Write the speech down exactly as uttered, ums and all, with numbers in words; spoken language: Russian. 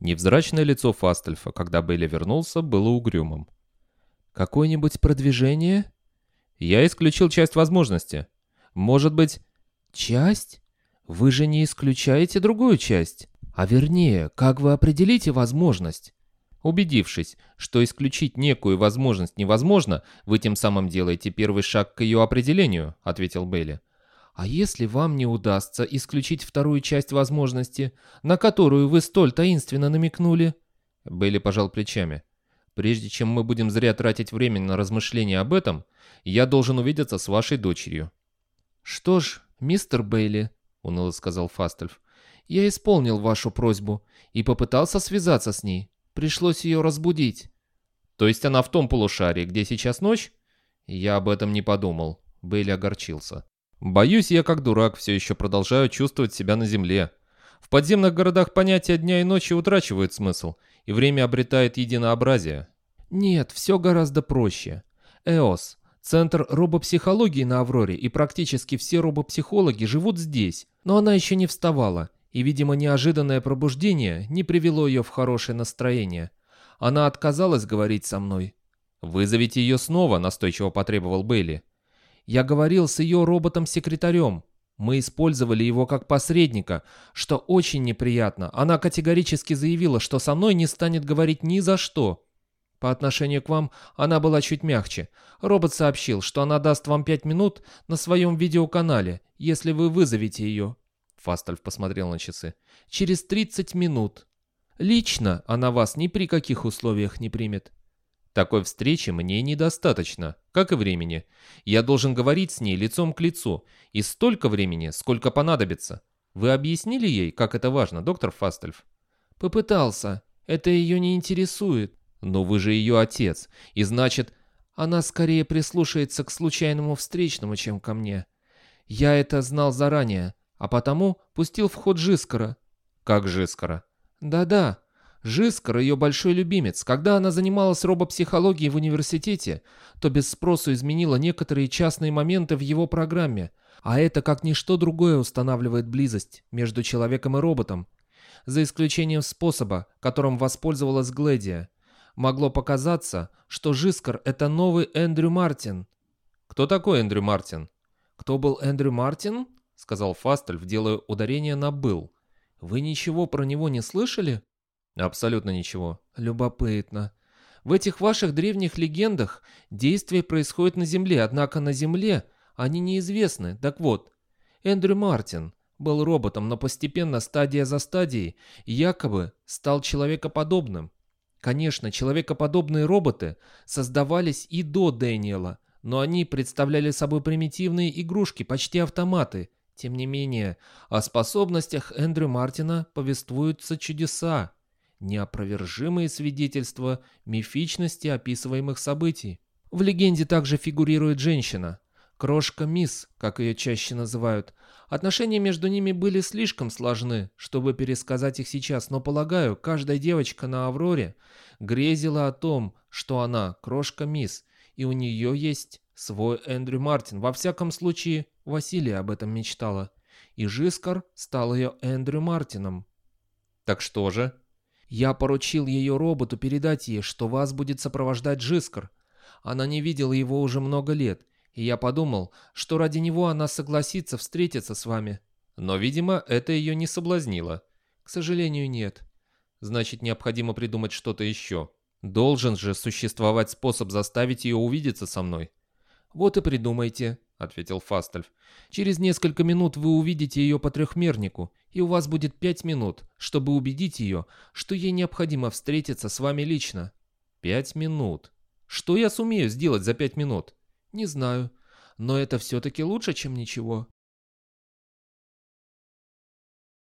Невзрачное лицо Фастельфа, когда Бейли вернулся, было угрюмым. «Какое-нибудь продвижение?» «Я исключил часть возможности. Может быть...» «Часть? Вы же не исключаете другую часть. А вернее, как вы определите возможность?» «Убедившись, что исключить некую возможность невозможно, вы тем самым делаете первый шаг к ее определению», — ответил Бейли. «А если вам не удастся исключить вторую часть возможности, на которую вы столь таинственно намекнули?» Бейли пожал плечами. «Прежде чем мы будем зря тратить время на размышления об этом, я должен увидеться с вашей дочерью». «Что ж, мистер Бейли», — уныло сказал Фастельф, — «я исполнил вашу просьбу и попытался связаться с ней. Пришлось ее разбудить». «То есть она в том полушарии, где сейчас ночь?» «Я об этом не подумал». Бейли огорчился. «Боюсь, я как дурак все еще продолжаю чувствовать себя на земле. В подземных городах понятия дня и ночи утрачивают смысл, и время обретает единообразие». «Нет, все гораздо проще. Эос, центр робопсихологии на Авроре, и практически все робопсихологи живут здесь, но она еще не вставала, и, видимо, неожиданное пробуждение не привело ее в хорошее настроение. Она отказалась говорить со мной». «Вызовите ее снова», — настойчиво потребовал Бейли. «Я говорил с ее роботом-секретарем. Мы использовали его как посредника, что очень неприятно. Она категорически заявила, что со мной не станет говорить ни за что. По отношению к вам она была чуть мягче. Робот сообщил, что она даст вам пять минут на своем видеоканале, если вы вызовете ее». Фастельф посмотрел на часы. «Через тридцать минут. Лично она вас ни при каких условиях не примет». «Такой встречи мне недостаточно, как и времени. Я должен говорить с ней лицом к лицу, и столько времени, сколько понадобится. Вы объяснили ей, как это важно, доктор Фастельф?» «Попытался. Это ее не интересует». «Но вы же ее отец, и значит...» «Она скорее прислушается к случайному встречному, чем ко мне. Я это знал заранее, а потому пустил в ход Жискара». «Как Жискара?» «Да-да. Жискар — ее большой любимец. Когда она занималась робопсихологией в университете, то без спросу изменила некоторые частные моменты в его программе. А это как ничто другое устанавливает близость между человеком и роботом. За исключением способа, которым воспользовалась Гледия. Могло показаться, что Жискар — это новый Эндрю Мартин». «Кто такой Эндрю Мартин?» «Кто был Эндрю Мартин?» — сказал Фастельф, делая ударение на «был». «Вы ничего про него не слышали?» «Абсолютно ничего». «Любопытно. В этих ваших древних легендах действие происходит на Земле, однако на Земле они неизвестны. Так вот, Эндрю Мартин был роботом, но постепенно, стадия за стадией, якобы стал человекоподобным. Конечно, человекоподобные роботы создавались и до Дэниела, но они представляли собой примитивные игрушки, почти автоматы. Тем не менее, о способностях Эндрю Мартина повествуются чудеса, неопровержимые свидетельства мифичности описываемых событий. В легенде также фигурирует женщина, крошка Мисс, как ее чаще называют. Отношения между ними были слишком сложны, чтобы пересказать их сейчас, но, полагаю, каждая девочка на Авроре грезила о том, что она крошка Мисс, и у нее есть свой Эндрю Мартин. Во всяком случае, Василия об этом мечтала. И Жискар стал ее Эндрю Мартином. «Так что же?» «Я поручил ее роботу передать ей, что вас будет сопровождать Жискар. Она не видела его уже много лет, и я подумал, что ради него она согласится встретиться с вами». «Но, видимо, это ее не соблазнило». «К сожалению, нет». «Значит, необходимо придумать что-то еще. Должен же существовать способ заставить ее увидеться со мной». «Вот и придумайте», — ответил Фастельф. «Через несколько минут вы увидите ее по трехмернику, и у вас будет пять минут, чтобы убедить ее, что ей необходимо встретиться с вами лично». «Пять минут? Что я сумею сделать за пять минут?» «Не знаю, но это все-таки лучше, чем ничего».